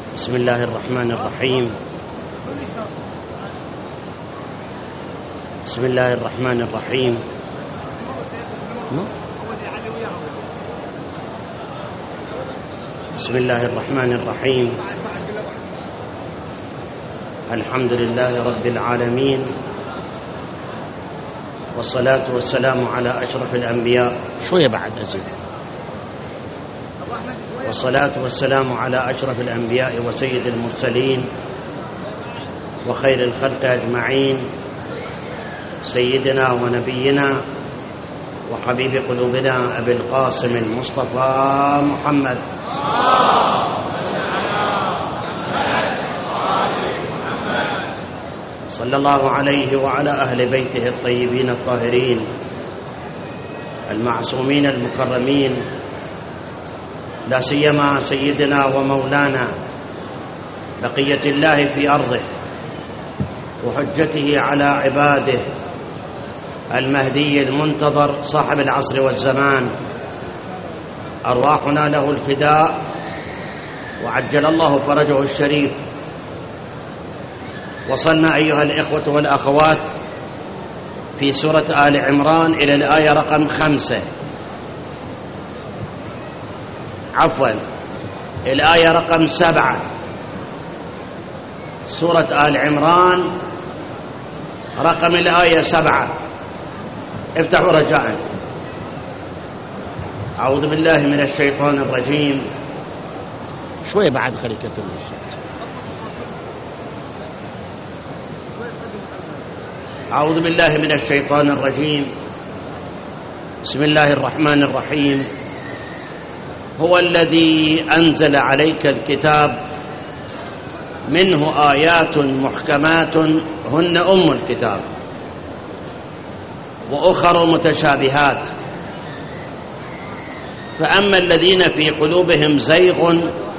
بسم الله الرحمن الرحيم. بسم الله الرحمن الرحيم. بسم الله الرحمن الرحيم. الحمد لله رب العالمين، والصلاة والسلام على أشرف الأنبياء. شوية بعد أزيد. والصلاة والسلام على أشرف الأنبياء وسيد المرسلين وخير الخلق أجمعين، سيدنا ونبينا وحبيب قلوبنا أبي القاسم المصطفى محمد صلى الله عليه وعلى أهل بيته الطيبين الطاهرين المعصومين المكرمين، لا سيما سيدنا ومولانا بقية الله في أرضه وحجته على عباده المهدي المنتظر صاحب العصر والزمان، أرواحنا له الفداء وعجل الله فرجه الشريف. وصلنا أيها الإخوة والأخوات في سورة آل عمران إلى الآية رقم 5، عفوا الآية رقم 7، سورة آل عمران رقم الآية 7. افتحوا رجاء. أعوذ بالله من الشيطان الرجيم. شوية بعد خليكة الصوت. أعوذ بالله من الشيطان الرجيم. بسم الله الرحمن الرحيم. هو الذي أنزل عليك الكتاب منه آيات محكمات هن أم الكتاب وأخر متشابهات، فأما الذين في قلوبهم زيغ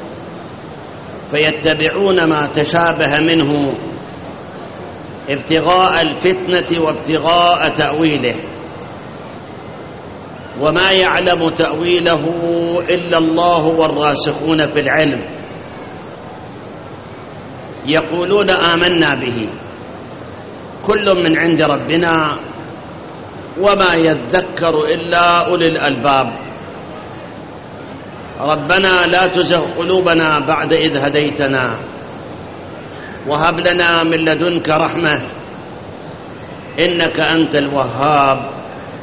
فيتبعون ما تشابه منه ابتغاء الفتنة وابتغاء تأويله، وما يعلم تأويله إلا الله والراسخون في العلم يقولون آمنا به كل من عند ربنا وما يذكر إلا أولي الألباب. ربنا لا تزغ قلوبنا بعد إذ هديتنا وهب لنا من لدنك رحمة إنك أنت الوهاب.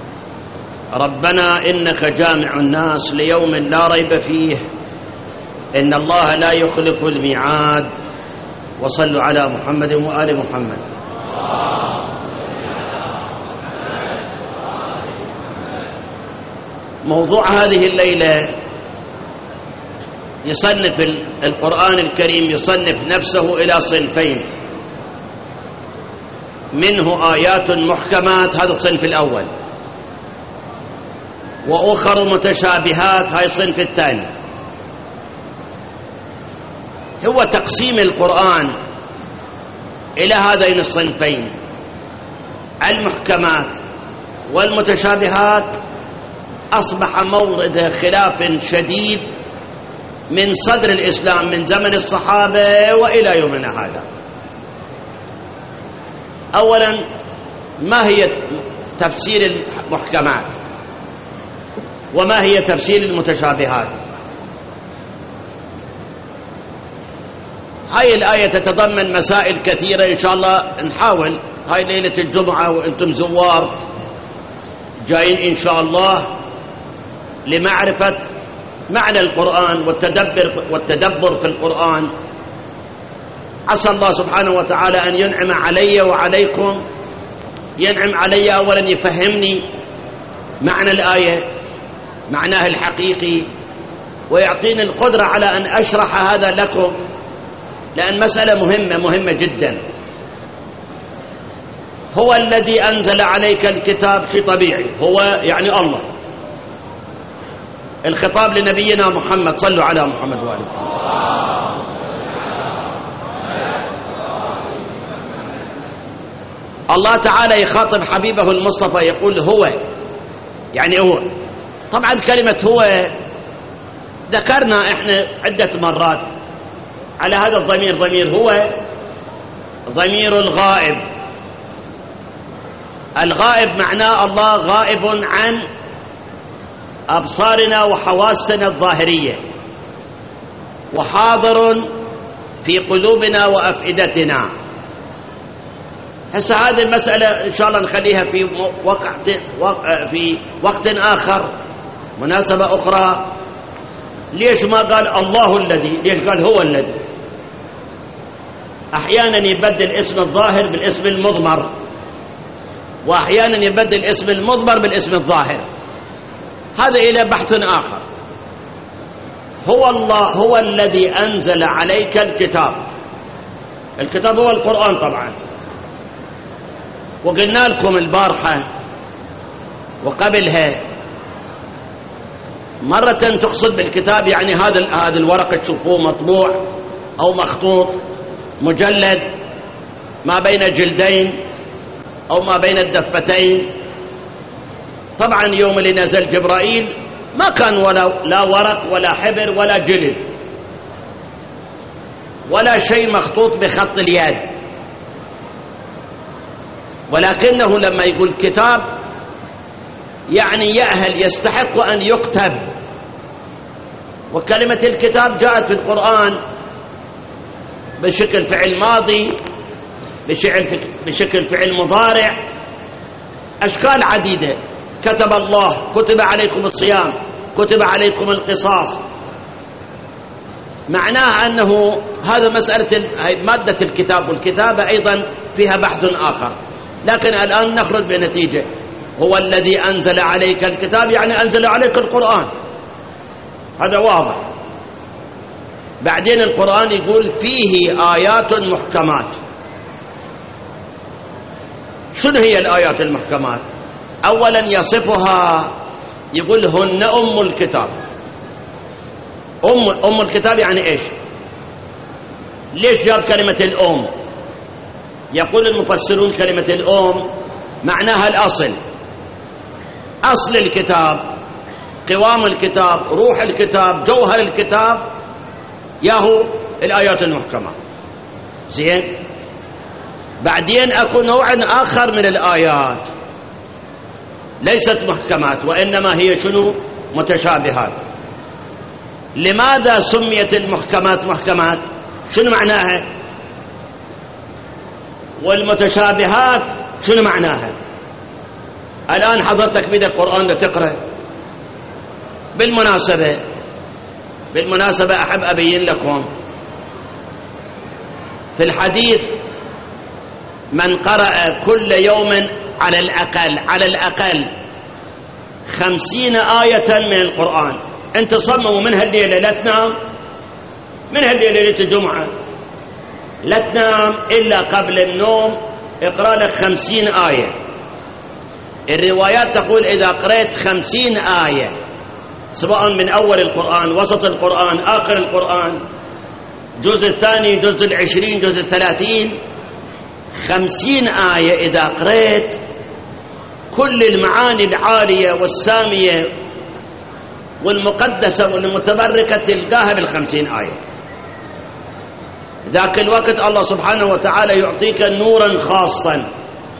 ربنا إنك جامع الناس ليوم لا ريب فيه إن الله لا يخلف الميعاد. وصلوا على محمد وآل محمد. موضوع هذه الليلة يصنف القرآن الكريم يصنف نفسه إلى صنفين، منه آيات محكمات، هذا الصنف الأول، وأخر متشابهات، هاي الصنف الثاني. هو تقسيم القرآن إلى هذين الصنفين المحكمات والمتشابهات أصبح مورد خلاف شديد من صدر الإسلام من زمن الصحابة وإلى يومنا هذا. أولا، ما هي تفسير المحكمات وما هي تفسير المتشابهات؟ هاي الآية تتضمن مسائل كثيرة، إن شاء الله نحاول هاي ليلة الجمعة وأنتم زوار جايين إن شاء الله لمعرفة معنى القرآن والتدبر في القرآن. عسى الله سبحانه وتعالى أن ينعم علي وعليكم. ينعم علي أولا يفهمني معنى الآية، معناها الحقيقي، ويعطيني القدرة على أن أشرح هذا لكم، لأن مسألة مهمة جدا. هو الذي أنزل عليك الكتاب، شيء طبيعي، هو يعني الله. الخطاب لنبينا محمد، صلوا على محمد وآله محمد. الله تعالى يخاطب حبيبه المصطفى يقول هو، يعني هو. طبعا كلمة هو ذكرنا احنا عدة مرات على هذا الضمير. ضمير هو ضمير الغائب. الغائب معناه الله غائب عن أبصارنا وحواسنا الظاهرية، وحاضر في قلوبنا وأفئدتنا. هسه هذه المسألة إن شاء الله نخليها في وقت آخر، مناسبة أخرى. ليش ما قال الله الذي؟ ليش قال هو الذي؟ أحيانا يبدل اسم الظاهر بالاسم المضمر، وأحيانا يبدل اسم المضمر بالاسم الظاهر. هذا إلى بحث آخر. هو الله هو الذي أنزل عليك الكتاب. الكتاب هو القرآن طبعا. وقلنا لكم البارحة وقبلها مرة تقصد بالكتاب يعني هذا الورق تشوفوه مطبوع أو مخطوط مجلد ما بين جلدين أو ما بين الدفتين. طبعا يوم اللي نزل جبرائيل ما كان لا ورق ولا حبر ولا جلد ولا شيء مخطوط بخط اليد، ولكنه لما يقول كتاب يعني يأهل يستحق أن يكتب. وكلمة الكتاب جاءت في القرآن بشكل فعل ماضي، بشكل فعل مضارع، أشكال عديدة. كتب الله، كتب عليكم الصيام، كتب عليكم القصاص. معناه أنه هذا مسألة مادة الكتاب، والكتابة أيضا فيها بحث آخر. لكن الآن نخرج بنتيجة هو الذي أنزل عليك الكتاب يعني أنزل عليك القرآن، هذا واضح. بعدين القرآن يقول فيه آيات محكمات. شنو هي الآيات المحكمات؟ أولا يصفها يقول هن أم الكتاب. أم الكتاب يعني إيش؟ ليش جاب كلمة الأم؟ يقول المفسرون كلمة الأم معناها الأصل، أصل الكتاب، قوام الكتاب، روح الكتاب، جوهر الكتاب، ياهو الآيات المحكمات. زين. بعدين أكو نوع آخر من الآيات ليست محكمات وإنما هي شنو؟ متشابهات. لماذا سميت المحكمات محكمات؟ شنو معناها؟ والمتشابهات شنو معناها؟ الآن حضرتك بيدك قرآن تقرأ. بالمناسبة أحب أبين لكم في الحديث من قرأ كل يوم على الأقل 50 آية من القرآن. أنت صمموا من هالليلة لا تنام، من هالليلة ليلة الجمعة لا تنام إلا قبل النوم اقرأ لك 50 آية. الروايات تقول إذا قرأت 50 آية سواء من أول القرآن، وسط القرآن، آخر القرآن، جزء الثاني، جزء 20، جزء 30، 50 آية إذا قرأت كل المعاني العالية والسامية والمقدسة والمتبركة تلقاها بال50 آية. ذاك الوقت الله سبحانه وتعالى يعطيك نورا خاصا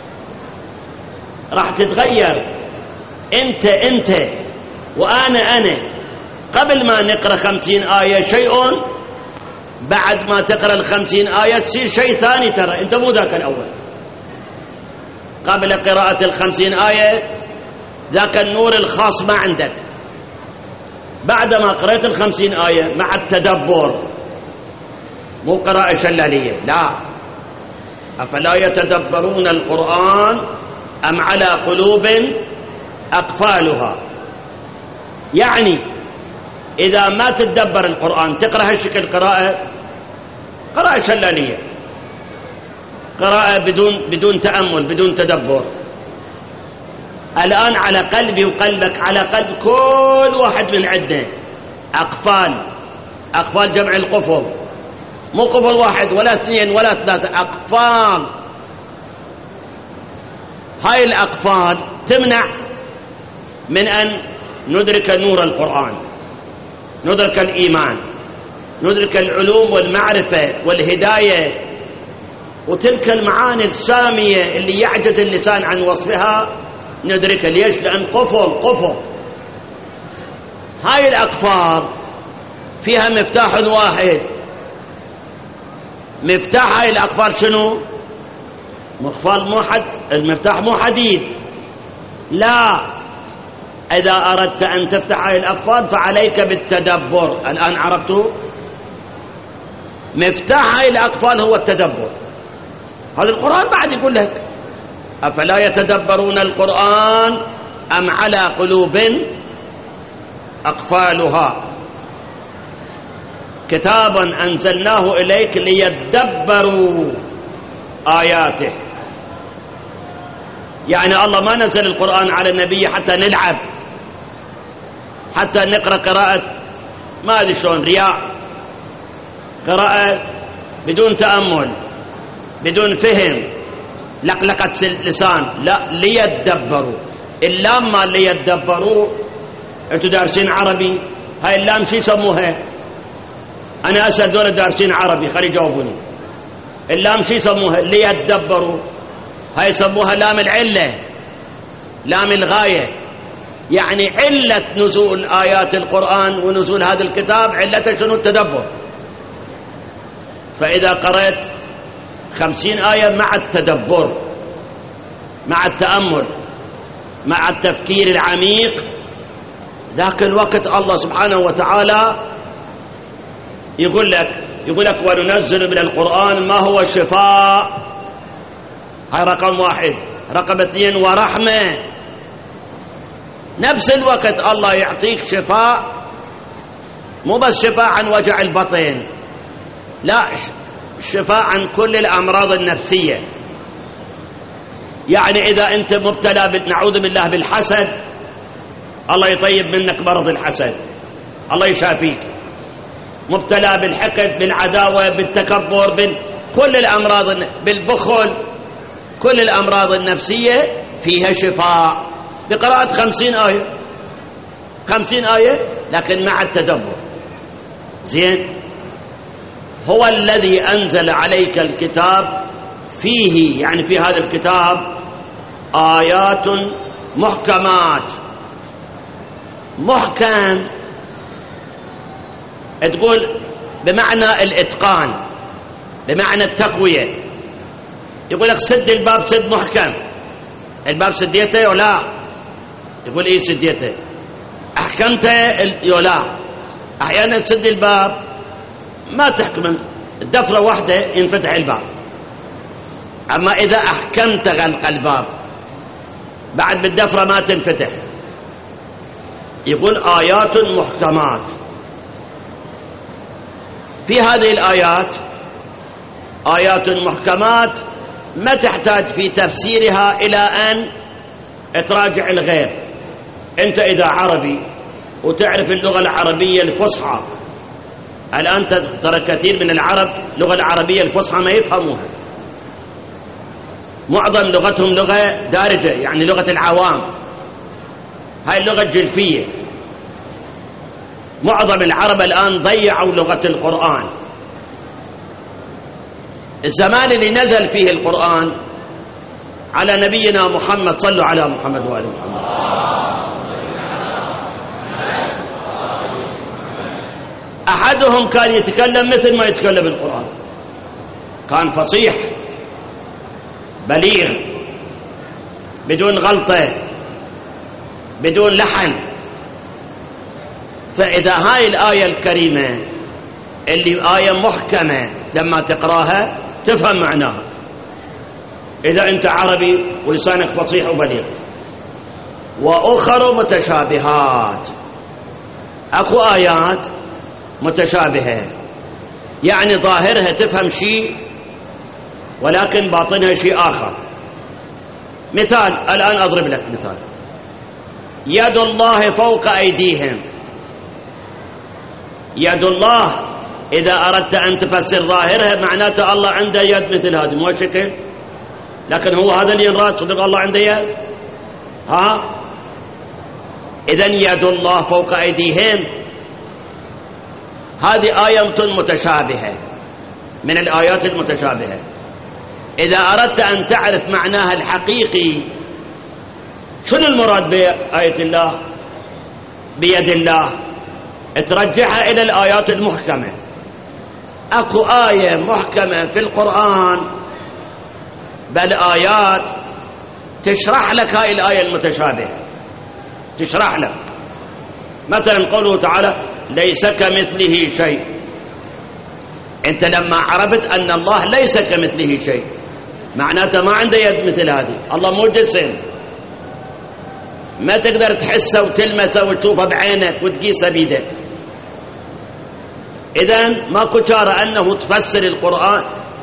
راح تتغير انت وانا قبل ما نقرأ 50 آية شيء، بعد ما تقرأ 50 آية تصير شيء ثاني. ترى انت مو ذاك الاول. قبل قراءة 50 آية ذاك النور الخاص ما عندك. بعد ما قرأت 50 آية مع التدبر، مو قراءة شلالية، لا. أفلا يتدبرون القرآن أم على قلوب أقفالها؟ يعني إذا ما تتدبر القرآن تقرأ هالشكل قراءة شلالية، قراءة بدون تأمل، بدون تدبر. الآن على قلبي وقلبك، على قلب كل واحد من عندنا أقفال جمع القفل، مو قفل واحد ولا اثنين ولا ثلاثة، أقفال. هاي الأقفال تمنع من أن ندرك نور القرآن، ندرك الإيمان، ندرك العلوم والمعرفة والهداية وتلك المعاني السامية اللي يعجز اللسان عن وصفها ندركها. ليش؟ لأن قفل هاي الأقفال فيها مفتاح واحد. مفتاح هاي الأقفال شنو؟ المفتاح مو حديد، لا. إذا أردت أن تفتح هاي الأقفال فعليك بالتدبر. الآن عرفتوا؟ مفتاح هاي الأقفال هو التدبر. هذا القرآن بعد يقول لك أفلا يتدبرون القرآن أم على قلوب أقفالها كتابا أنزلناه إليك ليدبروا آياته. يعني الله ما نزل القرآن على النبي حتى نلعب، حتى نقرأ قراءة ما أدري شلون رياء، قراءة بدون تأمل بدون فهم لقلقة اللسان. لا، ليدبروا. اللام ما ليدبروا. انتوا دارسين عربي، هاي اللام شو يسموها؟ انا اسال دول دارسين عربي خلي يجاوبوني. اللام شو يسموها؟ ليدبروا. هاي يسموها لام العله، لام الغايه. يعني علة نزول آيات القرآن ونزول هذا الكتاب علته شنو؟ التدبر. فإذا قرأت 50 آية مع التدبر، مع التأمل، مع التفكير العميق، ذاك الوقت الله سبحانه وتعالى يقول لك وننزل من القرآن ما هو شفاء. هاي رقم 1. رقم 2 ورحمة. نفس الوقت الله يعطيك شفاء، مو بس شفاء عن وجع البطن، لا، شفاء عن كل الأمراض النفسية. يعني إذا أنت مبتلى نعوذ بالله بالحسد، الله يطيب منك مرض الحسد، الله يشافيك. مبتلى بالحقد، بالعداوة، بالتكبر، كل الأمراض، بالبخل، كل الأمراض النفسية فيها شفاء بقراءة 50 آية. 50 آية لكن مع التدبر. زين. هو الذي أنزل عليك الكتاب فيه، يعني في هذا الكتاب آيات محكمات. محكم تقول بمعنى الإتقان، بمعنى التقوية. يقول لك سد الباب، سد محكم. الباب سديته ولا؟ يقول إيه سديته؟ أحكمته يولا. أحيانا تسد الباب ما تحكم، الدفرة واحدة ينفتح الباب. أما إذا أحكمت غلق الباب بعد بالدفرة ما تنفتح. يقول آيات محكمات. في هذه الآيات آيات محكمات ما تحتاج في تفسيرها إلى أن تراجع الغير. أنت إذا عربي وتعرف اللغة العربية الفصحى، الآن ترى كثير من العرب اللغة العربية الفصحى ما يفهموها، معظم لغتهم لغة دارجة، يعني لغة العوام. هاي اللغة الجلفية. معظم العرب الآن ضيعوا لغة القرآن. الزمان اللي نزل فيه القرآن على نبينا محمد، صلوا على محمد وآل محمد، أحدهم كان يتكلم مثل ما يتكلم القرآن، كان فصيح بليغ بدون غلطة بدون لحن. فإذا هاي الآية الكريمة اللي آية محكمة لما تقراها تفهم معناها، إذا أنت عربي ولسانك فصيح وبليغ. وأخر متشابهات، أكو آيات متشابهة، يعني ظاهرها تفهم شيء ولكن باطنها شيء آخر. مثال، الآن أضرب لك مثال. يد الله فوق أيديهم. يد الله إذا أردت أن تفسر ظاهرها معناته الله عنده يد مثل هذه، مو شكل، لكن هو هذا اللي ينراد. صدق الله عنده يد؟ إذن يد الله فوق أيديهم هذه آية متشابهة من الآيات المتشابهة. إذا أردت أن تعرف معناها الحقيقي، شنو المراد بآية الله بيد الله، ترجعها إلى الآيات المحكمة. أكو آية محكمة في القرآن، بل آيات تشرح لك هاي الآية المتشابهة، تشرح لك. مثلا قوله تعالى ليس كمثله شيء، أنت لما عرفت أن الله ليس كمثله شيء معناته ما عنده يد مثل هذه، الله مو جسم، ما تقدر تحسه وتلمسه وتشوفه بعينك وتقيسه بيدك. إذن ماكو چارة أنه تفسر القرآن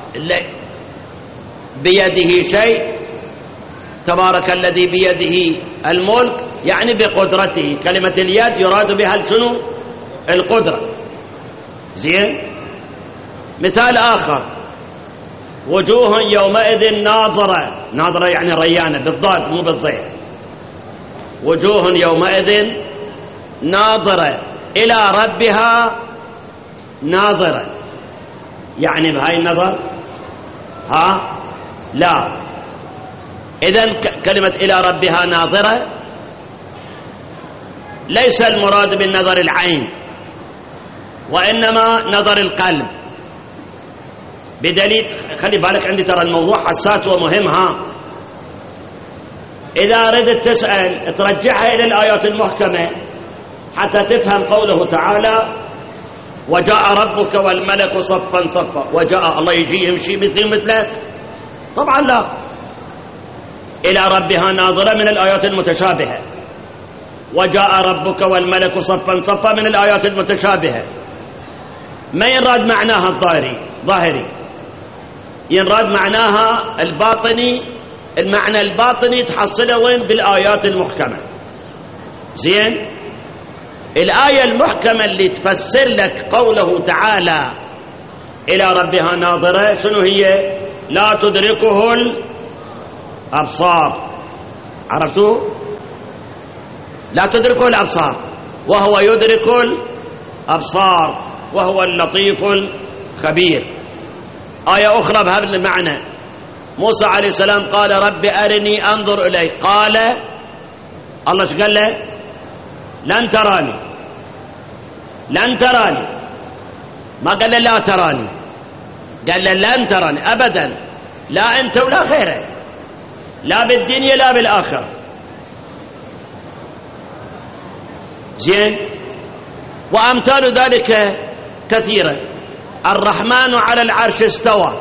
بيده شيء، تبارك الذي بيده الملك، يعني بقدرته. كلمة اليد يراد بها شنو؟ القدرة. زين. مثال آخر وجوه يومئذ ناظرة، ناظرة يعني ريانة بالضاد مو بالضيء. وجوه يومئذ ناظرة إلى ربها ناظرة، يعني بهاي النظر لا. إذن كلمة إلى ربها ناظرة ليس المراد بالنظر العين، وإنما نظر القلب. بدليل، خلي بالك عندي ترى الموضوع حساس ومهم. إذا أردت تسأل ترجعها إلى الآيات المحكمة حتى تفهم قوله تعالى وجاء ربك والملك صفا صفا. وجاء الله يجي يمشي مثلك؟ طبعا لا. إلى ربها ناظرة من الآيات المتشابهة، وجاء ربك والملك صفا صفا من الآيات المتشابهة. ما ينراد معناها الظاهري، ينراد معناها الباطني. المعنى الباطني تحصله وين؟ بالآيات المحكمة. زين. الآية المحكمة اللي تفسر لك قوله تعالى إلى ربها ناظرة شنو هي؟ لا تدركه الأبصار. عرفتوا؟ لا تدركه الأبصار وهو يدرك الأبصار وهو اللطيف الخبير. آية أخرى بهذا المعنى، موسى عليه السلام قال رب أرني أنظر إليك، قال الله ايش قال له؟ لن تراني، لن تراني، ما قال له لا تراني، قال له لن تراني أبدا، لا أنت ولا غيرك، لا بالدنيا لا بالآخرة. زين. وأمثال ذلك كثيرة. الرحمن على العرش استوى.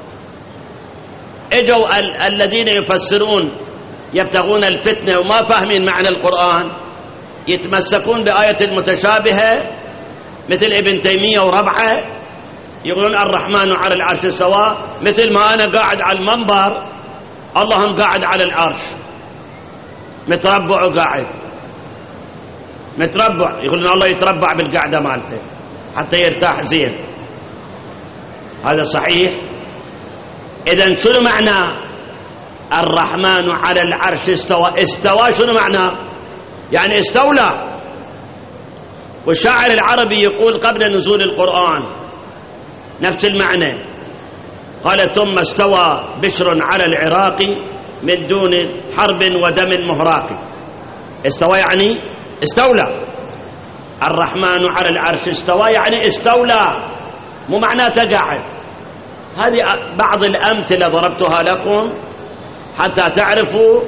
اجوا الذين يفسرون يبتغون الفتنة وما فاهمين معنى القرآن، يتمسكون بآية متشابهة مثل ابن تيمية وربعه، يقولون الرحمن على العرش استوى، مثل ما أنا قاعد على المنبر اللهم قاعد على العرش متربع وقاعد متربع، يقولون الله يتربع بالقعدة مالته حتى يرتاح زين. هذا صحيح؟ إذن شنو معنى الرحمن على العرش استوى؟ استوى شنو معنى؟ يعني استولى. والشاعر العربي يقول قبل نزول القرآن نفس المعنى، قال ثم استوى بشر على العراق من دون حرب ودم مهراق. استوى يعني استولى. الرحمن على العرش استوى يعني استولى، مو معناه تقاعد. هذه بعض الأمثلة ضربتها لكم حتى تعرفوا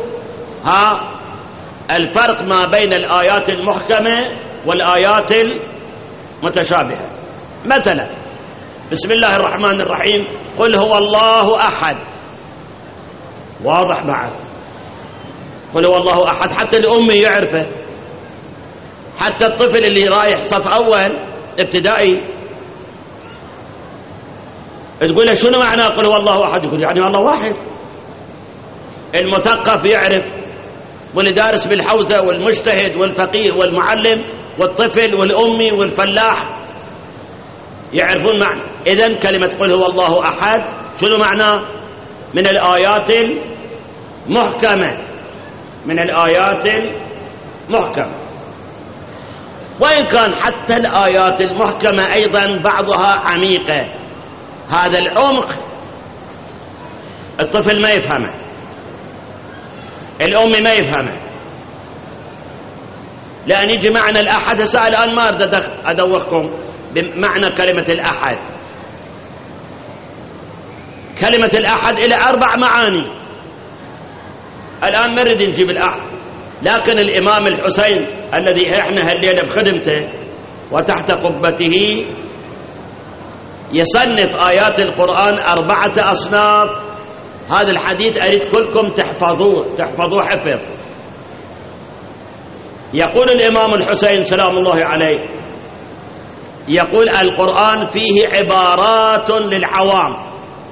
الفرق ما بين الآيات المحكمة والآيات المتشابهة. مثلا بسم الله الرحمن الرحيم قل هو الله أحد، واضح معك؟ قل هو الله أحد حتى الأمي يعرفه، حتى الطفل اللي رايح صف أول ابتدائي تقول له شنو معنى قل هو الله أحد؟ يقول يعني الله واحد. المثقف يعرف، واللي دارس بالحوزة والمجتهد والفقيه والمعلم والطفل والأمي والفلاح يعرفون معنى. إذن كلمة قل هو الله أحد شنو معنى؟ من الآيات المحكمة، من الآيات المحكمة. وإن كان حتى الآيات المحكمة أيضا بعضها عميقة، هذا العمق الطفل ما يفهمه، الأم ما يفهمه. لأن يجي معنى الأحد، هسه الآن ما أريد أدوخكم بمعنى كلمة الأحد. كلمة الأحد إلى 4 معاني، الآن ما نريد نجيب الأحد، لكن الإمام الحسين الذي إحنا هالليلة بخدمته وتحت قبته يصنف آيات القرآن 4 أصناف. هذا الحديث أريد كلكم تحفظوه حفظ. يقول الإمام الحسين سلام الله عليه، يقول القرآن فيه عبارات للعوام.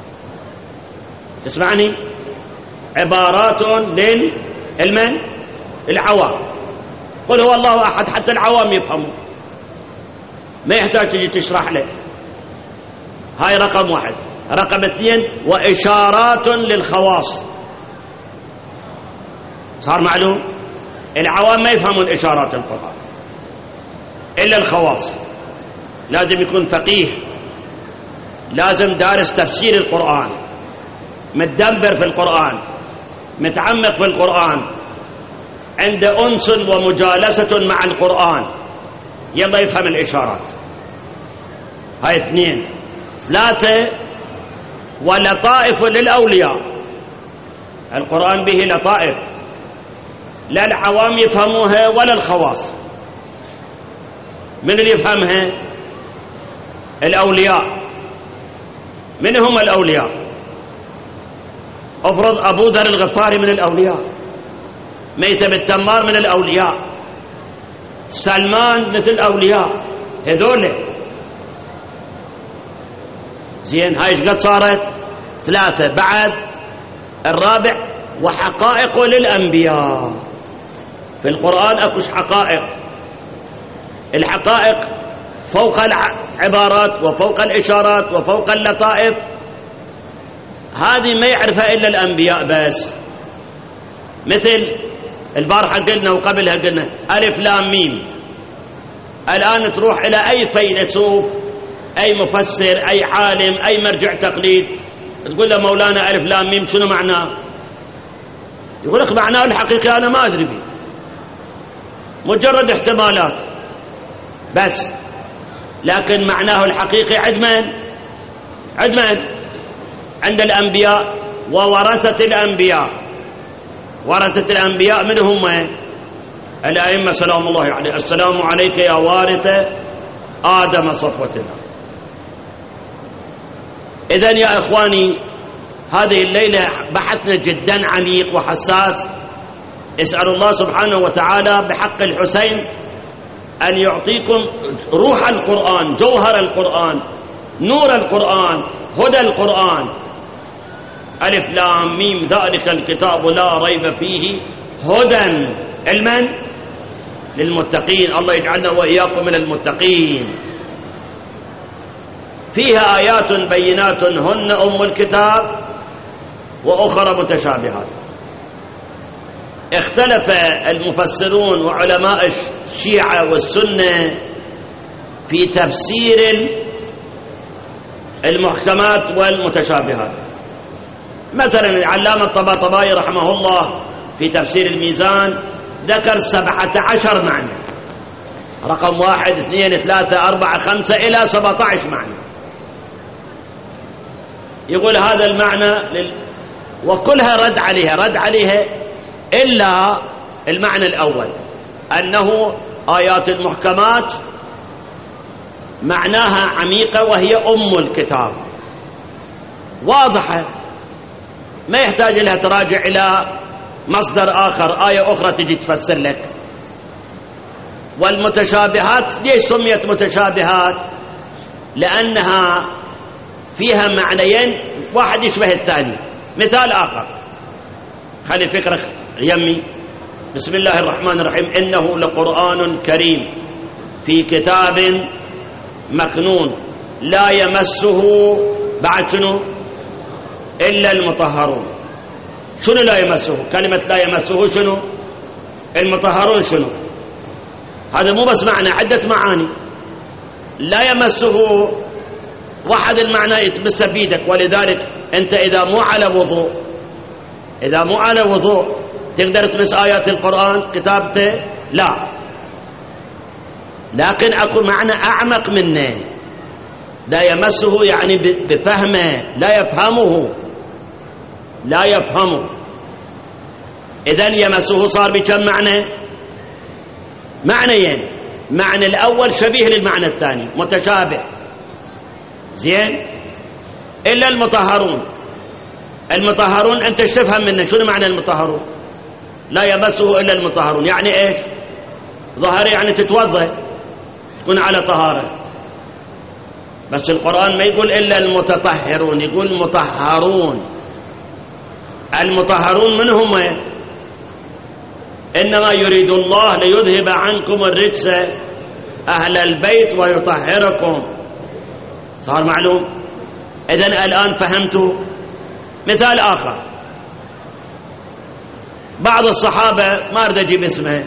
تسمعني؟ عبارات للعوام. قل هو الله أحد، حتى العوام يفهموا، ما يحتاج تجي تشرح له. هاي رقم 1. رقم 2 وإشارات للخواص. صار معلوم؟ العوام ما يفهمون إشارات القرآن إلا الخواص. لازم يكون فقيه، لازم دارس تفسير القرآن، متدبر في القرآن، متعمق في القرآن، عنده أنس ومجالسة مع القرآن، يلا يفهم الإشارات. هاي 2. 3 ولطائف للأولياء. القرآن به لطائف، لا العوام يفهموها ولا الخواص. من اللي يفهمها؟ الأولياء. من هم الأولياء؟ افرض أبو ذر الغفاري من الأولياء، ميتة بالتمار من الأولياء، سلمان مثل الأولياء، هذول زين. هاي ايش قد صارت؟ 3. بعد الرابع وحقائق للأنبياء. في القرآن أكوش حقائق. الحقائق فوق العبارات وفوق الإشارات وفوق اللطائف، هذه ما يعرفها إلا الأنبياء بس. مثل البارحة قلنا وقبلها قلنا ألف لام ميم. الآن تروح إلى أي فيلسوف، أي مفسر، أي عالم، أي مرجع تقليد، تقول له مولانا ألف لام ميم شنو معناه؟ يقول لك معناه الحقيقي أنا ما أدري به، مجرد احتمالات بس. لكن معناه الحقيقي عند من؟ عند الأنبياء وورثة الأنبياء. ورثة الأنبياء من هم؟ الأئمة سلام الله عليه. السلام عليك يا وارث آدم صفوتنا. إذن يا إخواني، هذه الليلة بحثنا جدا عميق وحساس. اسأل الله سبحانه وتعالى بحق الحسين أن يعطيكم روح القرآن، جوهر القرآن، نور القرآن، هدى القرآن. ألف لام ميم ذلك الكتاب لا ريب فيه هدى علما للمتقين. الله يجعلنا وإياكم من المتقين. فيها آيات بينات هن أم الكتاب وأخرى متشابهات. اختلف المفسرون وعلماء الشيعة والسنة في تفسير المحكمات والمتشابهات. مثلا العلامة الطباطبائي رحمه الله في تفسير الميزان ذكر 17 معنى، رقم 1 2 3 4 5 إلى 17 معنى. يقول هذا المعنى وكلها رد عليها إلا المعنى الأول، أنه آيات المحكمات معناها عميقة وهي أم الكتاب، واضحة، ما يحتاج لها تراجع إلى مصدر آخر، آية أخرى تجي تفسر لك. والمتشابهات ليش سميت متشابهات؟ لأنها فيها معنيين واحد يشبه الثاني. مثال آخر، خلي فكرة يمي. بسم الله الرحمن الرحيم. إنه لقرآن كريم في كتاب مكنون لا يمسه بعد شنو إلا المطهرون. شنو لا يمسه؟ كلمة لا يمسه شنو؟ المطهرون شنو؟ هذا مو بس معنى، عدة معاني. لا يمسه واحد المعنى يتمس بيدك، ولذلك أنت إذا مو على وضوء تقدر تمس آيات القرآن كتابته؟ لا، لكن أكو معنى أعمق منه، لا يمسه يعني بفهمه، لا يفهمه. إذن يمسه صار بكم معنيين. معنى الأول شبيه للمعنى الثاني، متشابه، زين. إلا المطهرون أنت تفهم منه شنو معنى المطهرون؟ لا يمسه إلا المطهرون، يعني إيش؟ ظهر يعني تتوضأ، تكون على طهارة. بس القرآن ما يقول إلا المتطهرون، يقول مطهرون. المطهرون من هم؟ إنما يريد الله ليذهب عنكم الرجس أهل البيت ويطهركم. صار معلوم؟ إذن الآن فهمتوا. مثال آخر، بعض الصحابة ما أريد أجيب اسمه،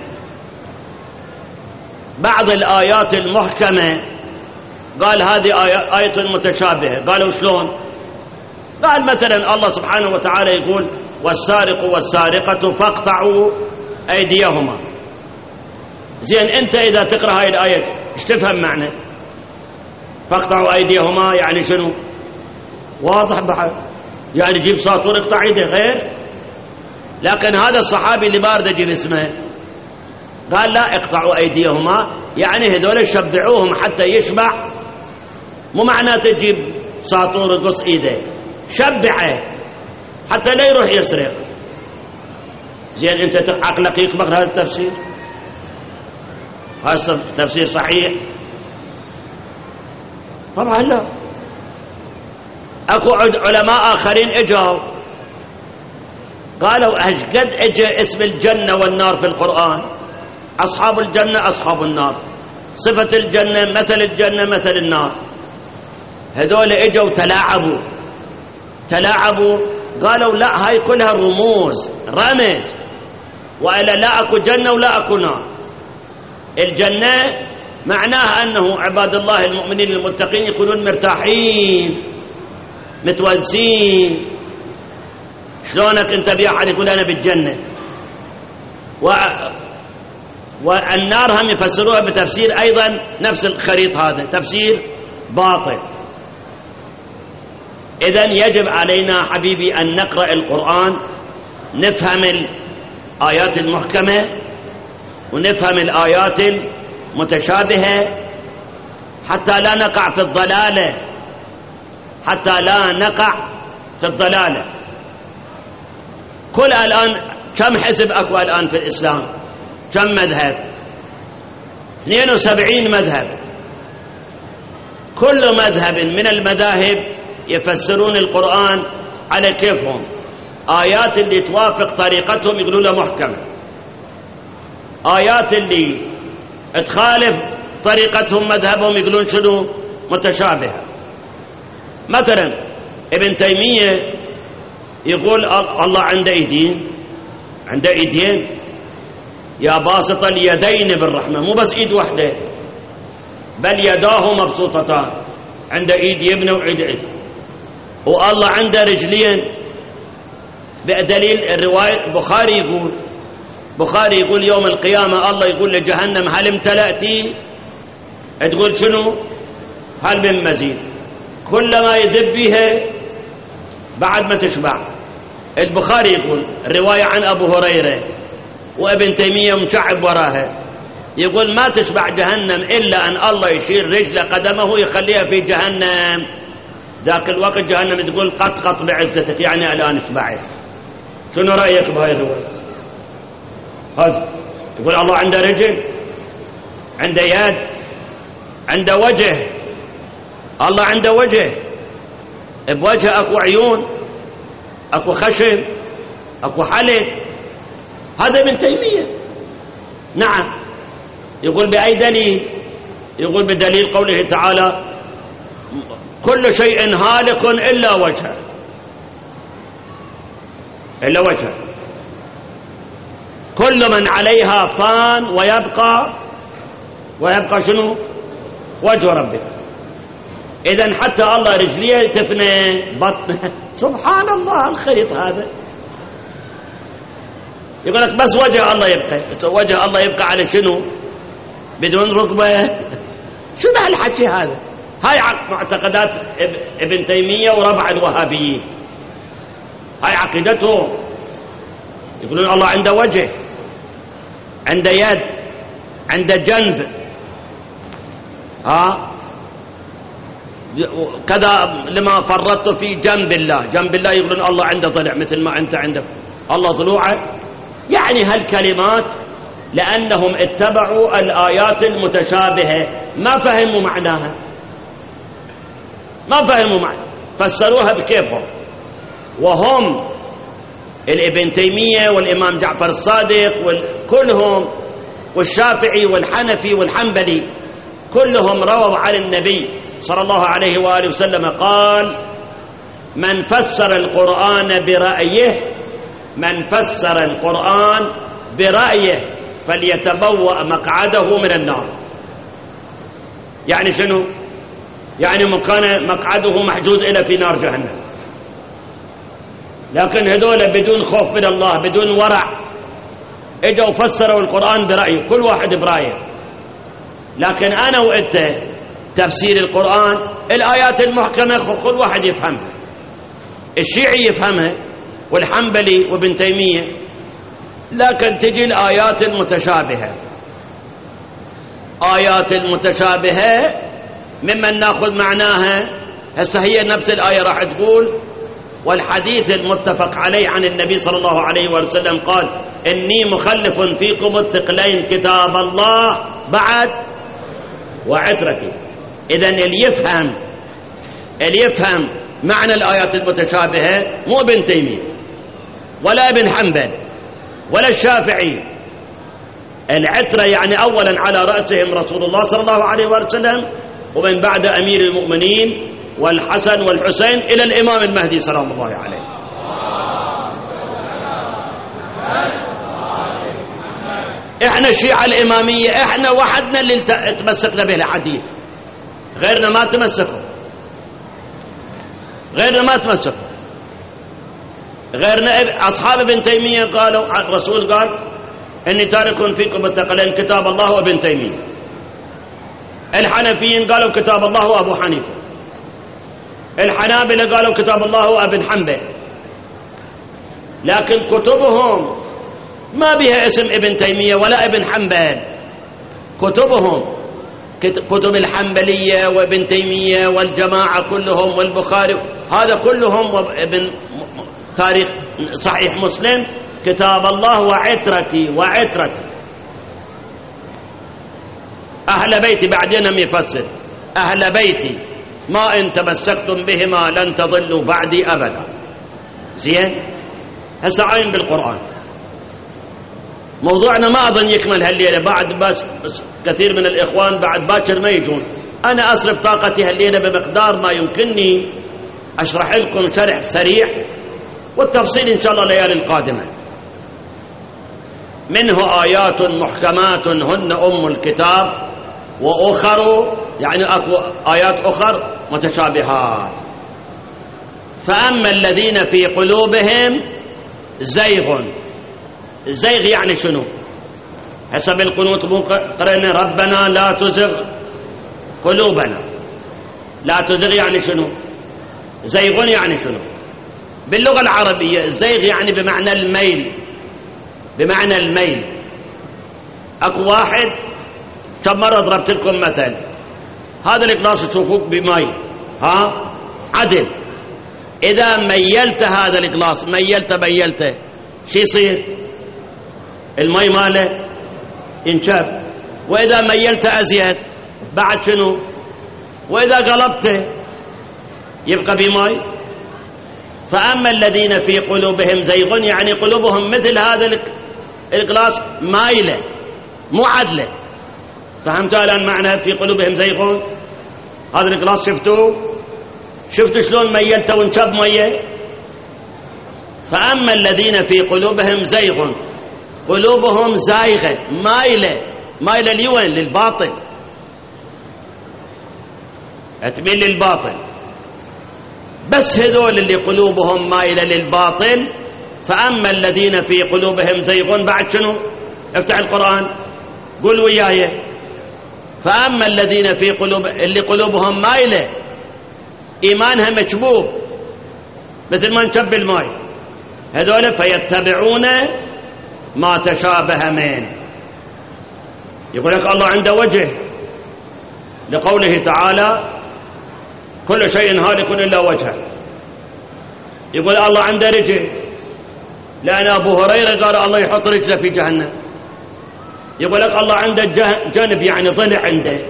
بعض الآيات المحكمة قال هذه آية متشابهة. قالوا شلون؟ قال مثلا الله سبحانه وتعالى يقول والسارق والسارقة فاقطعوا أيديهما. زين، أنت إذا تقرأ هاي الآية ايش تفهم معنى فاقطعوا أيديهما؟ يعني شنو؟ واضح بعد، يعني جيب ساطور اقطع يده، غير. لكن هذا الصحابي اللي بارد أجيب اسمه قال لا، اقطعوا أيديهما يعني هذول شبعوهم حتى يشبع، مو معناته تجيب ساطور قص ايده، شبعه حتى لا يروح يسرق. زين، انت عقلك يقبل هذا التفسير؟ هذا تفسير صحيح؟ طبعا لا. اكو علماء اخرين اجوا قالوا قد اجى اسم الجنة والنار في القرآن، اصحاب الجنة اصحاب النار، صفة الجنة مثل الجنة مثل النار. هذول اجوا تلاعبوا قالوا لا، هاي كلها رموز، رمز، وإلا لا أكو جنة ولا أكو نار. الجنة معناها أنه عباد الله المؤمنين المتقين يكونون مرتاحين متونسين. شلونك أنت بأحد يقول أنا بالجنة؟ والنار هم يفسروها بتفسير أيضا نفس الخريط، هذا تفسير باطل. إذن يجب علينا حبيبي أن نقرأ القرآن، نفهم الآيات المحكمة ونفهم الآيات المتشابهة حتى لا نقع في الضلالة. كل الآن كم حزب أكو الآن في الإسلام؟ كم مذهب؟ 72 مذهب. كل مذهب من المذاهب يفسرون القرآن على كيفهم. آيات اللي توافق طريقتهم يقولون له محكمة، آيات اللي تخالف طريقتهم مذهبهم يقولون شنو؟ متشابهة. مثلا ابن تيمية يقول الله عنده ايدين يا باسط اليدين بالرحمة، مو بس ايد واحدة بل يداه مبسوطتان، عنده ايد يمنى وعيد عيد. والله عنده رجلين بدليل الرواية بخاري يقول يوم القيامة الله يقول لجهنم هل امتلأتي؟ تقول شنو؟ هل من مزيد؟ كلما يذب بها بعد ما تشبع. البخاري يقول الرواية عن أبو هريرة، وابن تيمية مشعب وراها، يقول ما تشبع جهنم إلا أن الله يشير رجل قدمه يخليها في جهنم. ذاك الوقت جهنم تقول قط بعزتك، يعني الآن اشبعت. شنو رأيك بهاي الرواية؟ هذا يقول الله عنده رجل، عنده يد، عنده وجه. الله عنده وجه، بوجهه اكو عيون، اكو خشم، اكو حلق. هذا ابن تيمية. نعم. يقول بأي دليل؟ يقول بدليل قوله تعالى كل شيء هالك إلا وجهه، كل من عليها فان ويبقى ويبقى شنو؟ وجه ربك. إذن حتى الله رجليه تفنى بطنه. سبحان الله الخليط هذا. يقول لك بس وجه الله يبقى. بس وجه الله يبقى على شنو؟ بدون ركبة. شنو هالحكي هذا؟ هاي معتقدات ابن تيمية وربع الوهابيين. هاي عقيدتهم. يقولون الله عنده وجه، عنده يد، عنده جنب، كذا لما فرطت في جنب الله. جنب الله يقولون الله عنده ضلع مثل ما أنت عندك الله ضلوعه. يعني هالكلمات لأنهم اتبعوا الآيات المتشابهة ما فهموا معناها، ما فهموا معناها، فسروها بكيفهم. وهم الابن تيمية والإمام جعفر الصادق وكلهم والشافعي والحنفي والحنبلي كلهم رووا عن النبي صلى الله عليه وآله وسلم قال: من فسر القرآن برأيه، من فسر القرآن برأيه فليتبوأ مقعده من النار. يعني شنو؟ يعني مكان مقعده محجوز إلى في نار جهنم. لكن هذول بدون خوف من الله، بدون ورع، اجوا فسروا القرآن برأيه، كل واحد برأيه. لكن أنا وإنت تفسير القرآن الآيات المحكمة كل واحد يفهمها، الشيعي يفهمها والحنبلي وابن تيمية. لكن تجي الآيات المتشابهة، آيات المتشابهة ممن نأخذ معناها. هسه هي نفس الآية راح تقول: والحديث المتفق عليه عن النبي صلى الله عليه وسلم قال: إني مخلف فيكم الثقلين كتاب الله بعد وعترتي. إذن اللي يفهم معنى الآيات المتشابهة مو ابن تيمية ولا ابن حنبل ولا الشافعي. العترة يعني أولا على رأسهم رسول الله صلى الله عليه وسلم، ومن بعد أمير المؤمنين والحسن والحسين إلى الإمام المهدي سلام الله عليه. إحنا الشيعة الإمامية إحنا وحدنا اللي تمسكنا به الحديث، غيرنا ما تمسكوا، غيرنا ما تمسكوا. غيرنا أصحاب ابن تيمية قالوا، الرسول قال: إني تارك فيكم الثقلين كتاب الله وابن تيمية. الحنفيين قالوا كتاب الله وأبو حنيفة. الحنابلة قالوا كتاب الله وابن حنبل. لكن كتبهم ما بها اسم ابن تيمية ولا ابن حنبل. كتبهم كتب الحنبلية وابن تيمية والجماعة كلهم والبخاري، هذا كلهم ابن تاريخ صحيح مسلم كتاب الله وعترتي وعترتي أهل بيتي. بعدين هم يفسر أهل بيتي ما إن تمسكتم بهما لن تضلوا بعدي أبدا. زين، هسه عين بالقرآن. موضوعنا ما أظن يكمل هالليلة، بعد بس كثير من الإخوان بعد باكر ما يجون. أنا أصرف طاقتي هالليلة بمقدار ما يمكنني أشرح لكم شرح سريع، والتفصيل إن شاء الله الليالي القادمة. منه آيات محكمات هن أم الكتاب، وأخر يعني آيات أخر متشابهات. فأما الذين في قلوبهم زيغ. الزيغ يعني شنو؟ حسب القنوت قرأنا: ربنا لا تزغ قلوبنا. لا تزغ يعني شنو؟ زيغ يعني شنو؟ باللغة العربية الزيغ يعني بمعنى الميل، بمعنى الميل. أكو واحد، كم مرة ضربت لكم مثل، هذا الإقلاص تشوفوك بماي عدل. إذا ميلت هذا الإقلاص ميلته شو يصير؟ الماء ماله ينشب. وإذا ميلت أزيد بعد شنو؟ وإذا قلبته يبقى بماي. فأما الذين في قلوبهم زيغ يعني قلوبهم مثل هذا الإقلاص مايلة مو عدلة. فهمتوا الآن معنى في قلوبهم زيغ؟ هذا الإقلاص شفتوا شلون ميلته وانشب مية؟ فأما الذين في قلوبهم زيغ، قلوبهم زايغة مايلة لوين؟ للباطل، تميل للباطل. بس هذول اللي قلوبهم مائلة للباطل. فأما الذين في قلوبهم زيغ، بعد شنو؟ افتح القرآن قل وياي. فأما الذين في اللي قلوبهم مائلة، إيمانها مكبوب مثل ما نكب الماء، هذول فيتبعون ما تشابه منه. يقول لك الله عنده وجه لقوله تعالى كل شيء هالك إلا وجهه. يقول الله عنده رجل، لأن أبو هريرة قال الله يحط رجله في جهنم. يقول لك الله عنده جانب، يعني ضلع عنده.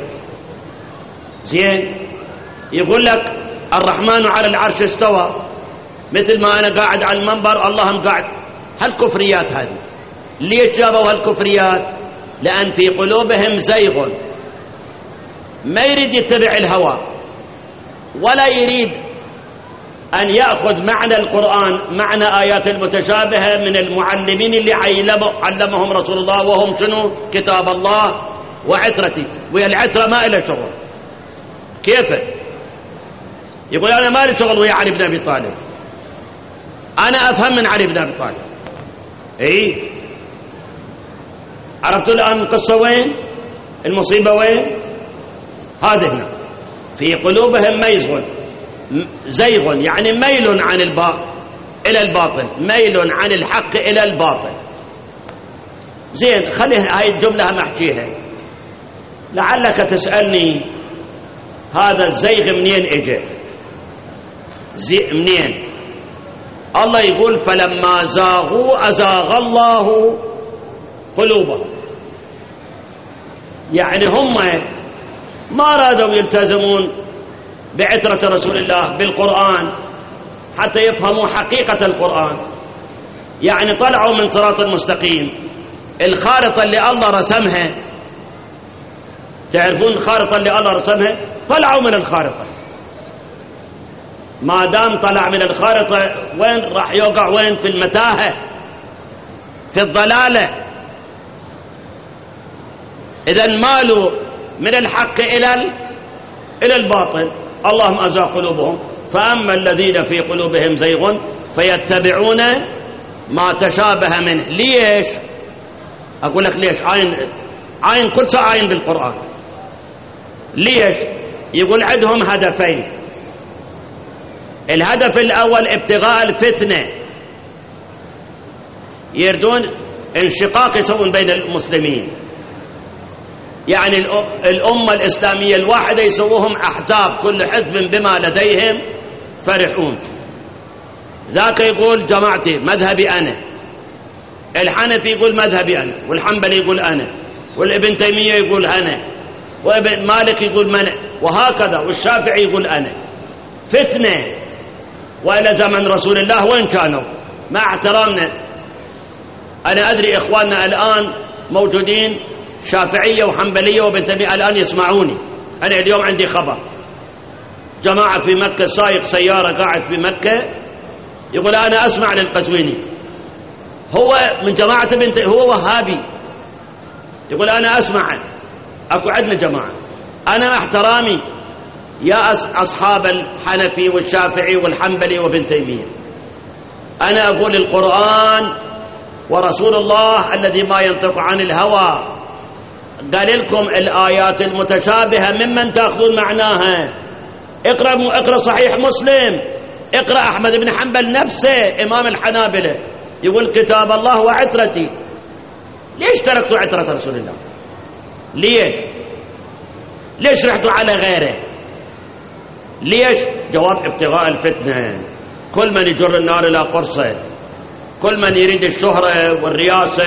زين. يقول لك الرحمن على العرش استوى، مثل ما أنا قاعد على المنبر اللهم قاعد. هالكفريات هذه ليش جابوا هالكفريات؟ لأن في قلوبهم زيغ، ما يريد يتبع الهوى ولا يريد أن يأخذ معنى القرآن، معنى آيات المتشابهة من المعلمين اللي علمهم رسول الله، وهم شنو؟ كتاب الله وعترتي. وهي العترة ما إلى شغل. كيف؟ يقول أنا ما لي شغل ويا علي بن أبي طالب، أنا أفهم من علي بن أبي طالب. إيه؟ عرفتوا الآن القصة وين؟ المصيبة وين؟ هذا هنا في قلوبهم زيغ، يعني ميل عن إلى الباطل، ميل عن الحق إلى الباطل. زين، خلي هاي الجملة محكيها. لعلك تسألني هذا الزيغ منين اجى؟ منين؟ الله يقول فلما زاغوا أزاغ الله قلوبهم. يعني هم ما رادوا يلتزمون بعترة رسول الله بالقرآن حتى يفهموا حقيقة القرآن. يعني طلعوا من صراط المستقيم. الخارطة اللي الله رسمها، تعرفون الخارطة اللي الله رسمها؟ طلعوا من الخارطة. ما دام طلع من الخارطة وين راح يوقع؟ وين؟ في المتاهة، في الضلالة. إذن مالوا من الحق إلى الباطل. اللهم أزاغ قلوبهم. فأما الذين في قلوبهم زيغ فيتبعون ما تشابه منه. ليش؟ أقول لك ليش. عين كل ساعة عين بالقرآن. ليش؟ يقول عندهم هدفين. الهدف الأول ابتغاء الفتنة، يردون انشقاق يسوون بين المسلمين. يعني الأمة الإسلامية الواحدة يسووهم أحزاب، كل حزب بما لديهم فرحون. ذاك يقول جماعتي مذهبي أنا، الحنفي يقول مذهبي أنا، والحنبلي يقول أنا، والابن تيمية يقول أنا، وابن مالك يقول من، وهكذا، والشافعي يقول أنا. فتنة. وإلى زمن رسول الله وين كانوا؟ مع احترامنا، أنا أدري إخواننا الآن موجودين شافعية وحنبلية وابن تيمية الآن يسمعوني. أنا اليوم عندي خبر، جماعة في مكة، سايق سيارة قاعد في مكة يقول أنا أسمع للقزويني، هو من جماعة هو وهابي، يقول أنا أسمع. أكو عندنا جماعة. أنا مع احترامي يا أصحاب الحنفي والشافعي والحنبلي وابن تيمية، أنا أقول القرآن ورسول الله الذي ما ينطق عن الهوى قال لكم الآيات المتشابهة ممن تأخذون معناها. اقرأ صحيح مسلم، اقرأ أحمد بن حنبل نفسه إمام الحنابلة يقول كتاب الله وعترتي. ليش تركتوا عترة رسول الله؟ ليش رحتوا على غيره؟ ليش؟ جواب ابتغاء الفتنة. كل من يجر النار إلى قرصه، كل من يريد الشهرة والرياسة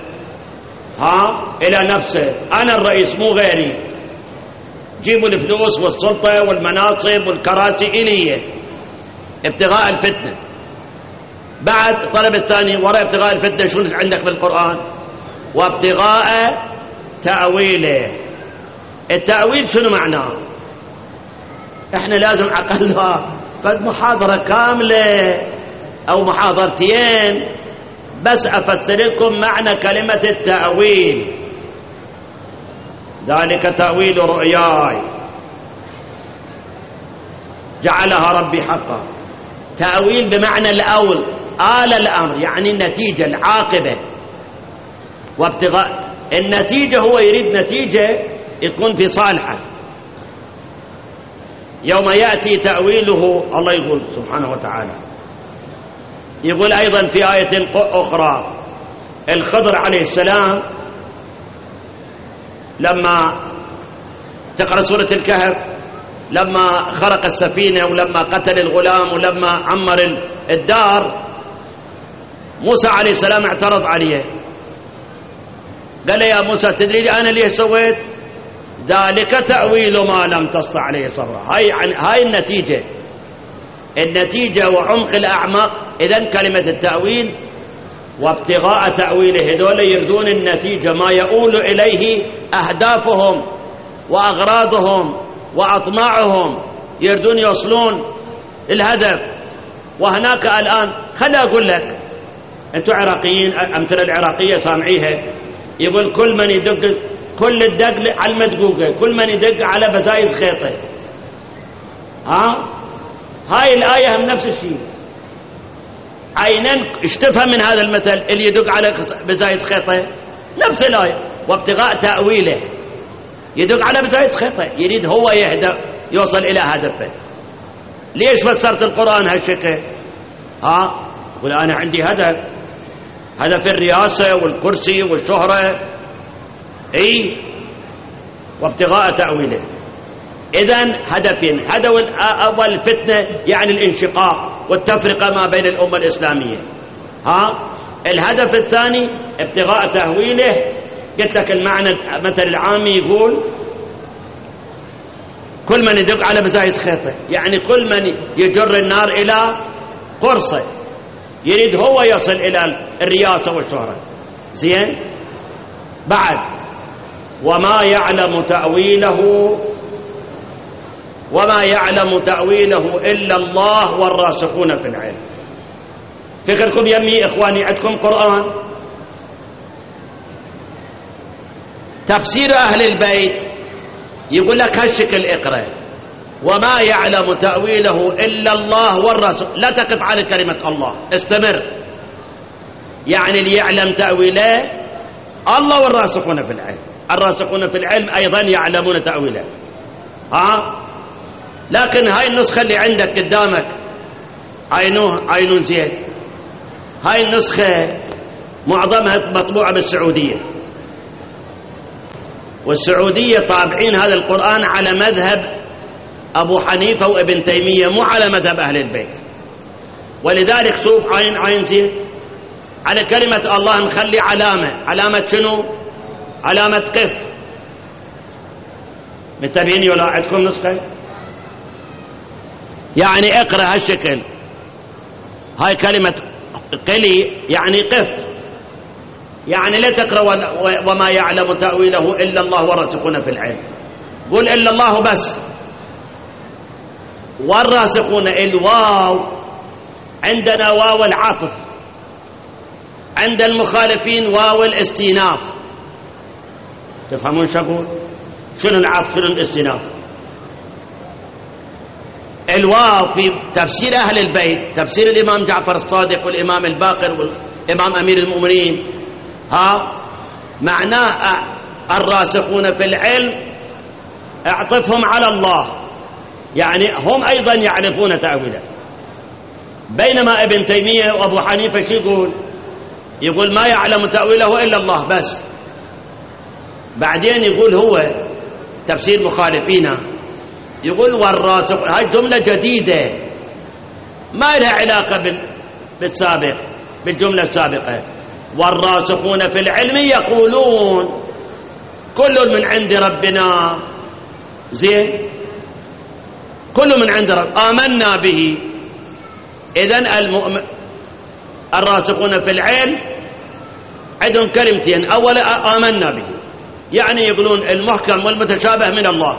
إلى نفسه. أنا الرئيس مو غيري، جيبوا الفلوس والسلطة والمناصب والكراسي إلي. ابتغاء الفتنة. بعد الطلب الثاني وراء ابتغاء الفتنة شو عندك بالقرآن؟ وابتغاء تأويله. التأويل شنو معناه؟ احنا لازم عقلها قد محاضرة كاملة أو محاضرتين بس أفسر لكم معنى كلمة التأويل. ذلك تأويل رؤياي. جعلها ربي حقا. تأويل بمعنى الأول، آل الأمر يعني النتيجة العاقبة، وابتغاء النتيجة، هو يريد نتيجة يكون في صالحه. يوم يأتي تأويله، الله يقول سبحانه وتعالى، يقول أيضا في آية أخرى الخضر عليه السلام لما تقرأ سورة الكهف، لما خرق السفينة ولما قتل الغلام ولما عمر الدار، موسى عليه السلام اعترض عليه، قال يا موسى تدري لي أنا ليه سويت ذلك؟ تأويل ما لم تستطع عليه صبرا. هاي النتيجة وعمق الأعماق. إذن كلمة التأويل وابتغاء تأويله، هذول يردون النتيجة، ما يؤول إليه أهدافهم وأغراضهم وأطماعهم، يردون يوصلون الهدف. وهناك الآن خلي أقول لك، أنتم عراقيين، أمثلة العراقية سامعيها، يقول كل من يدق، كل الدق على المدقوقة، كل من يدق على بزايز خيطة. هاي الآية هم نفس الشيء. عينا ايش تفهم من هذا المثل؟ اللي يدق على بزايز خيطة، نفس الآية وابتغاء تأويله، يدق على بزايز خيطة، يريد هو يهدف يوصل إلى هدفه. ليش فسرت القرآن هالشكل؟ يقول أنا عندي هدف الرئاسة والكرسي والشهرة، وابتغاء تأويله. إذن هدفين، هدف أول فتنة يعني الانشقاق والتفرقة ما بين الأمة الإسلامية. الهدف الثاني ابتغاء تأويله، قلت لك المعنى مثل العامي يقول كل من يدق على بزايد خيطة، يعني كل من يجر النار إلى قرصة، يريد هو يصل إلى الرئاسة والشهرة. زين، بعد وما يعلم تأويله إلا الله والراسخون في العلم. فكركم يمي إخواني عندكم قرآن، تفسير أهل البيت يقول لك هالشكل اقرأ، وما يعلم تأويله إلا الله والراسخون، لا تقف على كلمة الله، استمر. يعني اللي يعلم تأويله الله والراسخون في العلم. الراسخون في العلم أيضا يعلمون تأويله. لكن هاي النسخة اللي عندك قدامك عينون زين، هاي النسخة معظمها مطبوعة بالسعودية، والسعودية طابعين هذا القرآن على مذهب أبو حنيفة وابن تيمية، مو على مذهب أهل البيت. ولذلك شوف عين زين على كلمة الله نخلي علامة شنو؟ علامة قف. متابعيني ولا عندكم نسخة؟ يعني اقرأ هالشكل، هاي كلمة قلي يعني قف، يعني لا تقرأ وما يعلم تأويله إلا الله والراسخون في العلم، قل إلا الله بس. والراسخون الواو عندنا واو العطف، عند المخالفين واو الاستئناف. تفهمون شو شنو العطف شنو الاستئناف؟ الواو في تفسير أهل البيت، تفسير الإمام جعفر الصادق والإمام الباقر والإمام أمير المؤمنين، معناه الراسخون في العلم اعطفهم على الله، يعني هم أيضا يعرفون تأويله. بينما ابن تيمية وأبو حنيفة شو يقول ما يعلم تأويله إلا الله بس. بعدين يقول هو تفسير مخالفينا، يقول والراسخ، هاي جملة جديدة ما لها علاقة بالسابق، بالجملة السابقة. والراسخون في العلم يقولون كل من عند ربنا، زين، كل من عند رب آمنا به. إذن الراسخون في العلم عندهم كلمتين، أولا آمنا به، يعني يقولون المحكم والمتشابه من الله،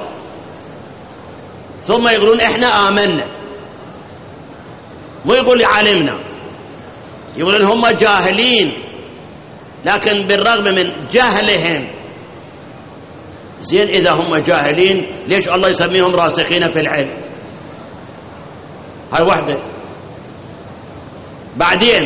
ثم يقولون إحنا آمنا، مو يقول علمنا، يقولون هم جاهلين، لكن بالرغم من جهلهم، زين إذا هم جاهلين ليش الله يسميهم راسخين في العلم؟ هاي واحدة. بعدين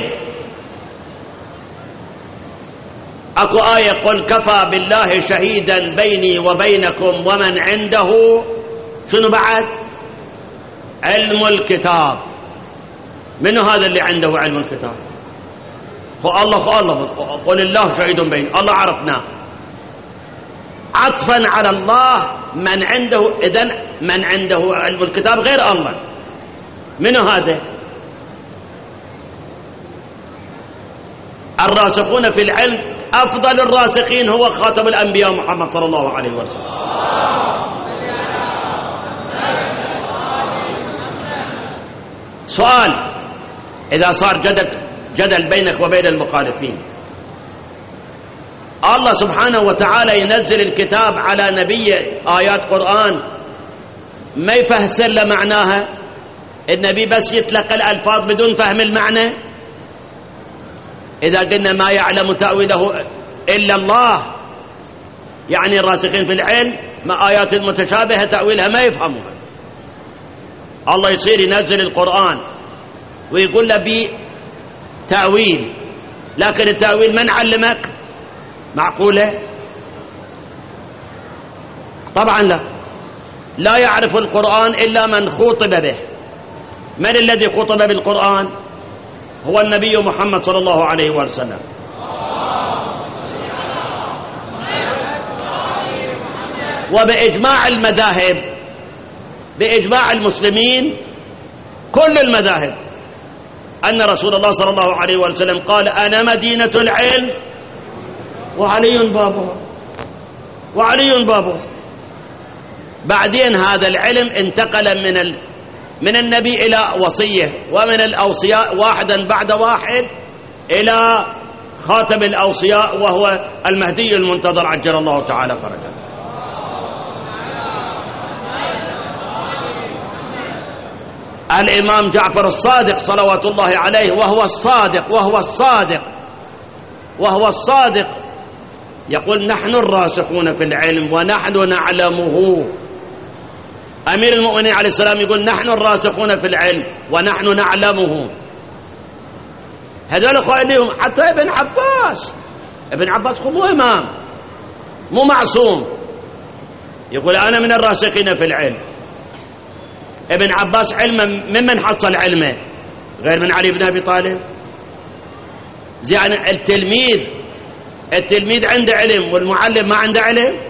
اكو آية قل كفى بالله شهيدا بيني وبينكم ومن عنده شنو بعد؟ علم الكتاب. منو هذا اللي عنده علم الكتاب؟ الله قل الله شهيد بيني، الله عرفناه، عطفا على الله من عنده. إذن من عنده علم الكتاب غير الله، منو هذا؟ الراسخون في العلم. أفضل الراسخين هو خاتم الأنبياء محمد صلى الله عليه وسلم. سؤال: إذا صار جدل بينك وبين المخالفين، الله سبحانه وتعالى ينزل الكتاب على نبي آيات قرآن ما يفسر له معناها، النبي بس يتلقى الألفاظ بدون فهم المعنى. إذا قلنا ما يعلم تأويله إلا الله، يعني الراسخين في العلم ما آيات المتشابهة تأويلها ما يفهمها. الله يصير ينزل القرآن ويقول له بتأويل، لكن التأويل من علمك؟ معقولة؟ طبعا لا يعرف القرآن إلا من خوطب به. من الذي خوطب بالقرآن؟ هو النبي محمد صلى الله عليه وسلم. وبإجماع المذاهب، بإجماع المسلمين كل المذاهب، أن رسول الله صلى الله عليه وسلم قال: أنا مدينة العلم وعلي بابه، وعلي بابه. بعدين هذا العلم انتقل من النبي إلى وصيه، ومن الأوصياء واحدا بعد واحد إلى خاتم الأوصياء وهو المهدي المنتظر عجل الله تعالى فرجه. الإمام جعفر الصادق صلوات الله عليه، وهو الصادق يقول: نحن الراسخون في العلم ونحن نعلمه. أمير المؤمنين عليه السلام يقول: نحن الراسخون في العلم ونحن نعلمه. هذول قائلين. حتى ابن عباس مو إمام، مو معصوم، يقول: أنا من الراسخين في العلم. ابن عباس علما ممن حصل علمه؟ غير من علي بن أبي طالب. يعني التلميذ عنده علم والمعلم ما عنده علم.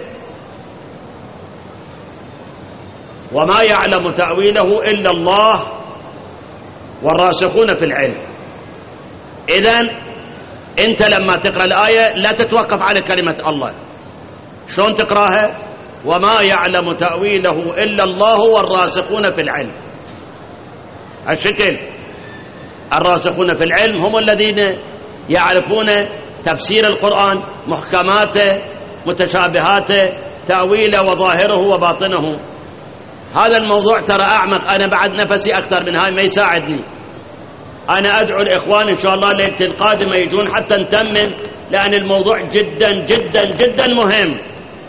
وما يعلم تأويله إلا الله والراسخون في العلم. إذن أنت لما تقرأ الآية لا تتوقف على كلمة الله. شلون تقرأها؟ وما يعلم تأويله إلا الله والراسخون في العلم. الشكل الراسخون في العلم هم الذين يعرفون تفسير القرآن، محكماته، متشابهاته، تأويله وظاهره وباطنه. هذا الموضوع ترى أعمق. أنا بعد نفسي أكثر من هاي ما يساعدني. أنا أدعو الإخوان إن شاء الله الليلة القادمة يجون حتى نتمم، لأن الموضوع جدا جدا جدا مهم.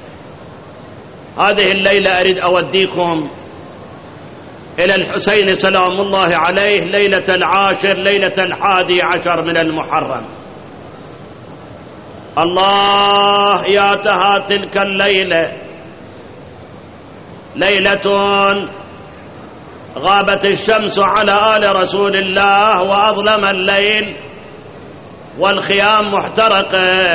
هذه الليلة أريد أوديكم إلى الحسين سلام الله عليه، ليلة 10 ليلة 11 من المحرم. الله يا تها تلك الليلة، ليلة غابت الشمس على آل رسول الله وأظلم الليل والخيام محترقة،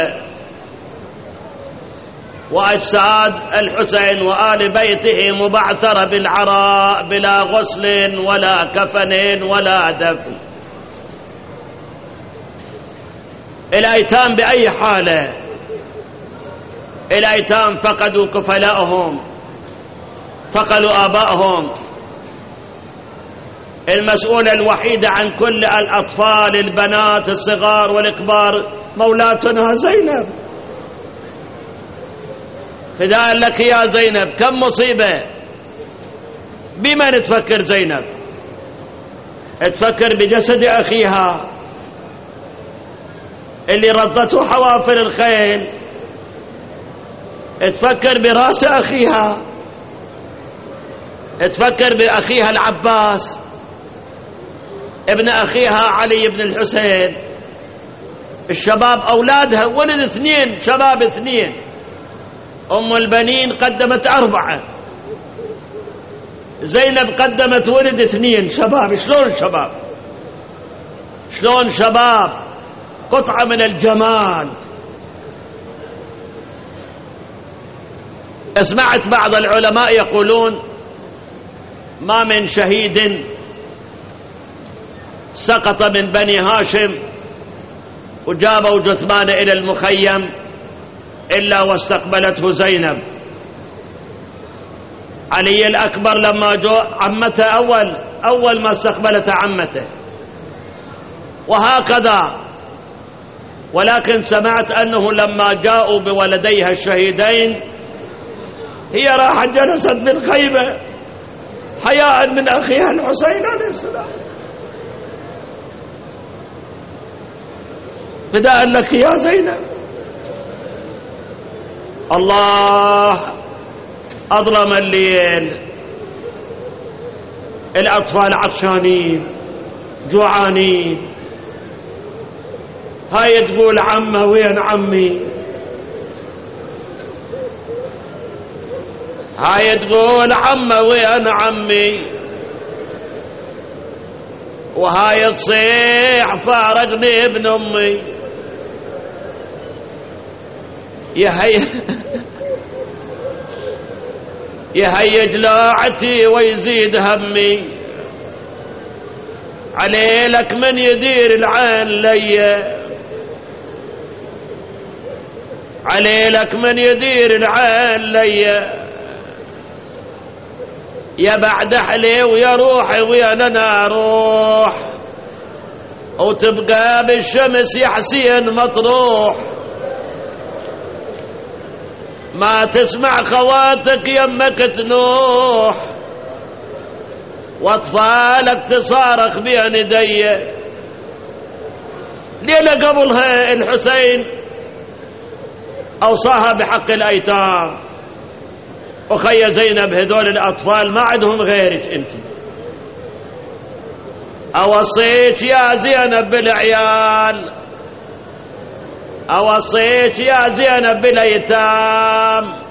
وأجساد الحسين وآل بيته مبعثرة بالعراء بلا غسل ولا كفن ولا دفن. الأيتام بأي حالة؟ الأيتام فقدوا كفلاءهم، فقدوا آبائهم. المسؤولة الوحيدة عن كل الأطفال البنات الصغار والكبار مولاتنا زينب. فداء لك يا زينب. كم مصيبة. بمن تفكر زينب؟ تفكر بجسد أخيها اللي رضته حوافر الخيل، تفكر براس أخيها، تفكر بأخيها العباس ابن أخيها علي بن الحسين، الشباب أولادها ولد 2 شباب 2، أم البنين قدمت 4، زينب قدمت ولد 2 شباب. شلون شباب قطعة من الجمال. سمعت بعض العلماء يقولون ما من شهيد سقط من بني هاشم وجابوا جثمانه إلى المخيم إلا واستقبلته زينب. علي الأكبر لما جاء عمته أول ما استقبلته عمته، وهكذا. ولكن سمعت أنه لما جاءوا بولديها الشهيدين هي راحت جلست بالخيمة حياء من أخيها الحسين عليه السلام. فداء لك يا زينب. الله، أظلم الليل، الأطفال عطشانين جوعانين، هاي تقول عمه وين عمي، هاي تقول عمه وين عمي، وهاي تصيح فارقني ابن أمي. يهيج لاعتي ويزيد همي، عليلك من يدير العين ليا، عليلك من يدير العين ليا، يا بعد أحلي ويا روحي ويا أنا روح، وتبقى بالشمس يا حسين مطروح، ما تسمع خواتك يمك تنوح، واطفالك تصارخ بين يدي. ليلة قبلها الحسين أوصاها بحق الأيتام، وخي زينب هذول الأطفال ما عندهم غيرك أنت، أوصيك يا زينب بالعيال، أوصيك يا زينب بالأيتام.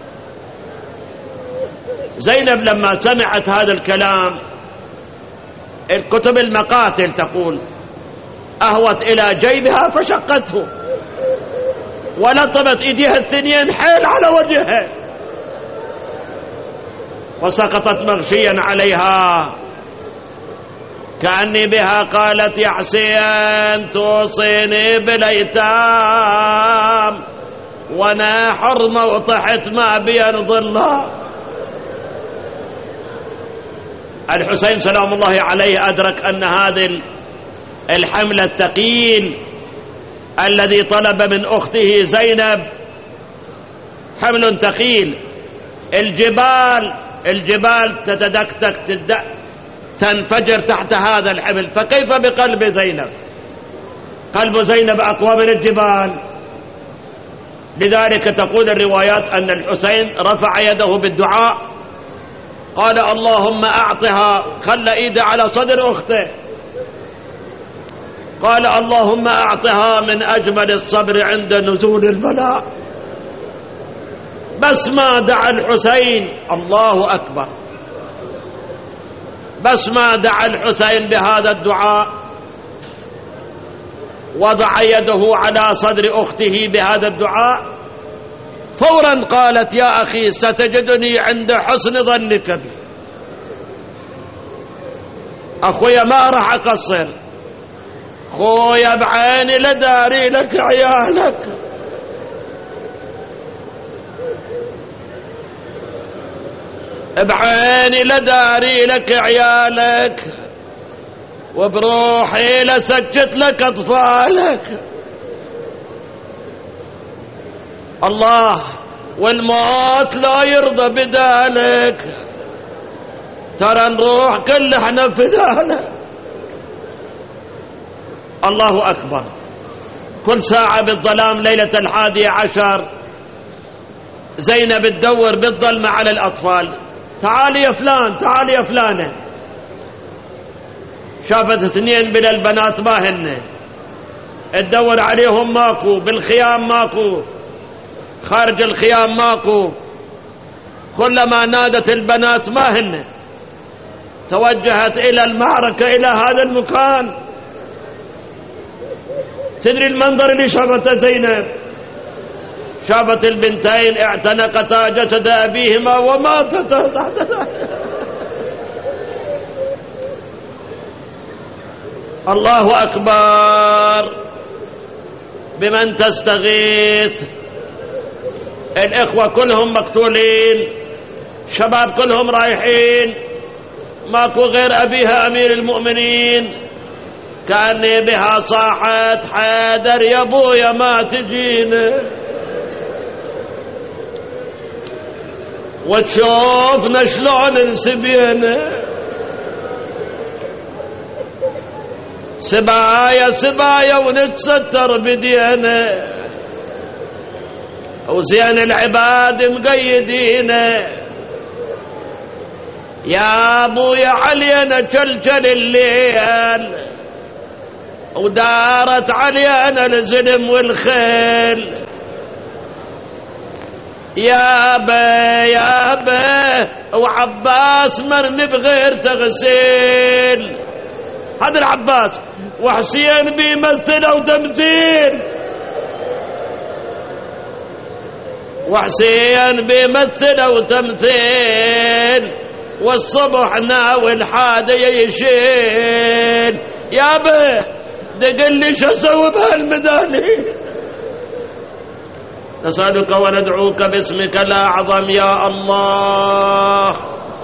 زينب لما سمعت هذا الكلام، الكتب المقاتل تقول أهوت إلى جيبها فشقته، ولطمت إيديها 2 حيل على وجهها، وسقطت مغشيا عليها كأني بها قالت يا حسين توصيني بالأيتام وانا حرمة وطحت ما بين ظلها. الحسين سلام الله عليه أدرك أن هذا الحمل الثقيل الذي طلب من أخته زينب حمل ثقيل، الجبال تتدكتك تنفجر تحت هذا الحمل، فكيف بقلب زينب؟ قلب زينب أقوى من الجبال. لذلك تقول الروايات أن الحسين رفع يده بالدعاء، قال اللهم أعطها، خلى إيده على صدر أخته، قال اللهم أعطها من أجمل الصبر عند نزول البلاء. بس ما دعا الحسين، الله أكبر، بس ما دعا الحسين بهذا الدعاء وضع يده على صدر أخته بهذا الدعاء، فورا قالت يا أخي ستجدني عند حسن ظنك بي. أخويا ما راح أقصر، خويا بعيني لداري لك عيالك، بعيني لداري لك عيالك، وبروحي لسجت لك أطفالك. الله، والموت لا يرضى بدالك، ترى نروح كل احنا فدالك. الله أكبر. كل ساعة بالظلام ليلة 11 زينب تدور بالظلمة على الأطفال، تعالي يا فلان، تعالي يا فلانة، شافت 2 من البنات ما هن، تدور عليهم ماكو، بالخيام ماكو، خارج الخيام ماكو. كلما نادت البنات ما هن توجهت إلى المعركة، إلى هذا المكان. تدري المنظر اللي شافته زينب؟ شافت البنتين اعتنقتا جسد أبيهما وماتتا تحت الله أكبر. بمن تستغيث؟ الإخوة كلهم مقتولين، شباب كلهم رايحين، ماكو غير أبيها أمير المؤمنين. كأني بها صاحت حيدر يا ابويا ما تجينا، وتشوفنا شلون انسبينا، سبايا سبايا ونتستر بدينا، وزين العباد مقيدينا. يا ابويا علينا جلجل الليل، ودارت علينا الزلم والخيل. يا با يا با وعباس مرمي بغير تغسيل. هذا العباس وحسين بيمثله وتمثيل، وحسين بيمثله وتمثيل، والصبح ناوي الحادة يشيل. يا با دقل لي شو اسوي بهالمداني؟ نسألك وندعوك باسمك الأعظم يا الله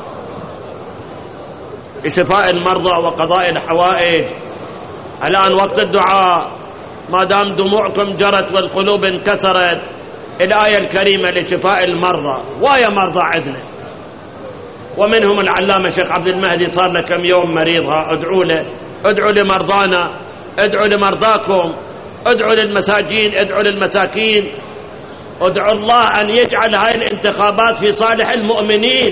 لشفاء المرضى وقضاء الحوائج. الآن وقت الدعاء، ما دام دموعكم جرت والقلوب انكسرت. الآية الكريمة لشفاء المرضى، ويا مرضى عندنا، ومنهم العلامة شيخ عبد المهدي صار له كم يوم مريضها. ادعوا له، ادعوا لمرضانا، ادعوا لمرضاكم، ادعوا للمساجين، ادعوا للمساكين. ادعوا الله أن يجعل هاي الانتخابات في صالح المؤمنين،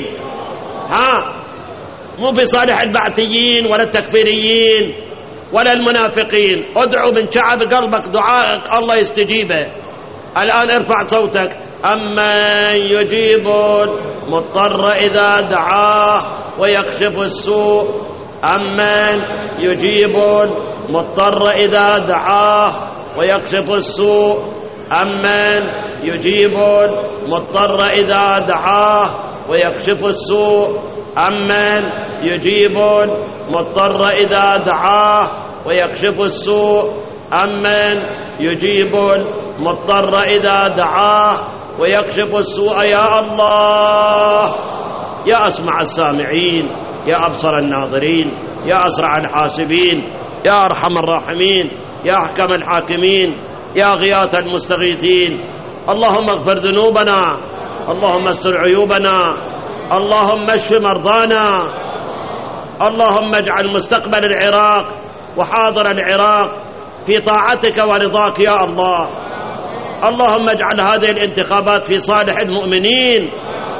مو في صالح البعثيين ولا التكفيريين ولا المنافقين. ادعوا من شعب قلبك دعائك الله يستجيبه. الآن ارفع صوتك. أمن يجيب المضطر إذا دعاه ويكشف السوء، أمن يجيب المضطر إذا دعاه ويكشف السوء، أمن يجيب المضطر إذا دعاه ويكشف السوء، أمن يجيب المضطر إذا دعاه ويكشف السوء، أمن يجيب المضطر إذا دعاه ويكشف السوء. يا الله، يا أسمع السامعين، يا أبصر الناظرين، يا أسرع الحاسبين، يا أرحم الراحمين، يا أحكم الحاكمين، يا غياث المستغيثين. اللهم اغفر ذنوبنا، اللهم استر عيوبنا، اللهم اشف مرضانا، اللهم اجعل مستقبل العراق وحاضر العراق في طاعتك ورضاك يا الله. اللهم اجعل هذه الانتخابات في صالح المؤمنين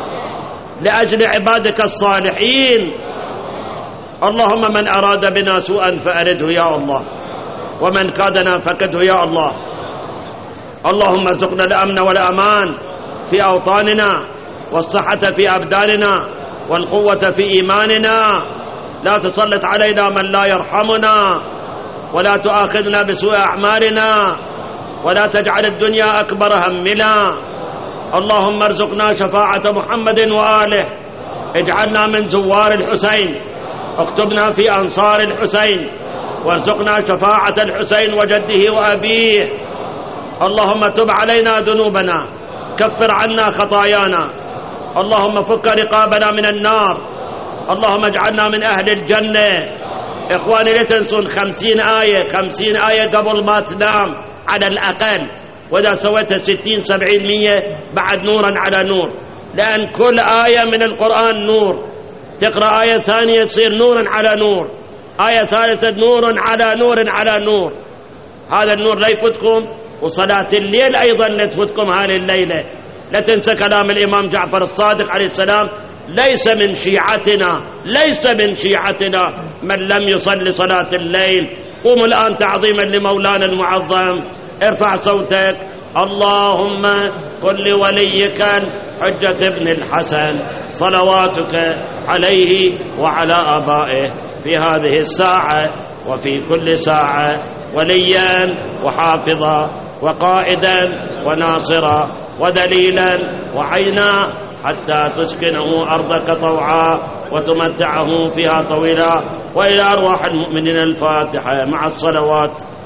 لأجل عبادك الصالحين. اللهم من أراد بنا سوءا فأرده يا الله، ومن كادنا فكده يا الله. اللهم ارزقنا الأمن والأمان في أوطاننا، والصحة في أبداننا، والقوة في إيماننا. لا تسلط علينا من لا يرحمنا، ولا تؤاخذنا بسوء أعمالنا، ولا تجعل الدنيا أكبر همنا. اللهم ارزقنا شفاعة محمد وآله، اجعلنا من زوار الحسين، اكتبنا في أنصار الحسين، وارزقنا شفاعة الحسين وجده وأبيه. اللهم تب علينا ذنوبنا، كفر عنا خطايانا، اللهم فك رقابنا من النار، اللهم اجعلنا من أهل الجنة. إخواني لا تنسون 50 آية قبل ما تنام على الأقل، وإذا سويت 60-70-100 بعد نورا على نور، لأن كل آية من القرآن نور. تقرأ آية ثانية تصير نورا على نور، آية ثالثة نور على نور على نور. هذا النور لا يفوتكم، وصلاة الليل أيضا لا تفوتكم هذه الليلة. لا تنسى كلام الإمام جعفر الصادق عليه السلام: ليس من شيعتنا، ليس من شيعتنا من لم يصلي صلاة الليل. قوموا الآن تعظيما لمولانا المعظم، ارفع صوتك. اللهم كن لوليك الحجة ابن الحسن صلواتك عليه وعلى آبائه في هذه الساعة وفي كل ساعة وليا وحافظا وقائدا وناصرا ودليلا وعينا، حتى تسكنه أرضك طوعا وتمتعه فيها طويلا. وإلى أرواح المؤمنين الفاتحة مع الصلوات.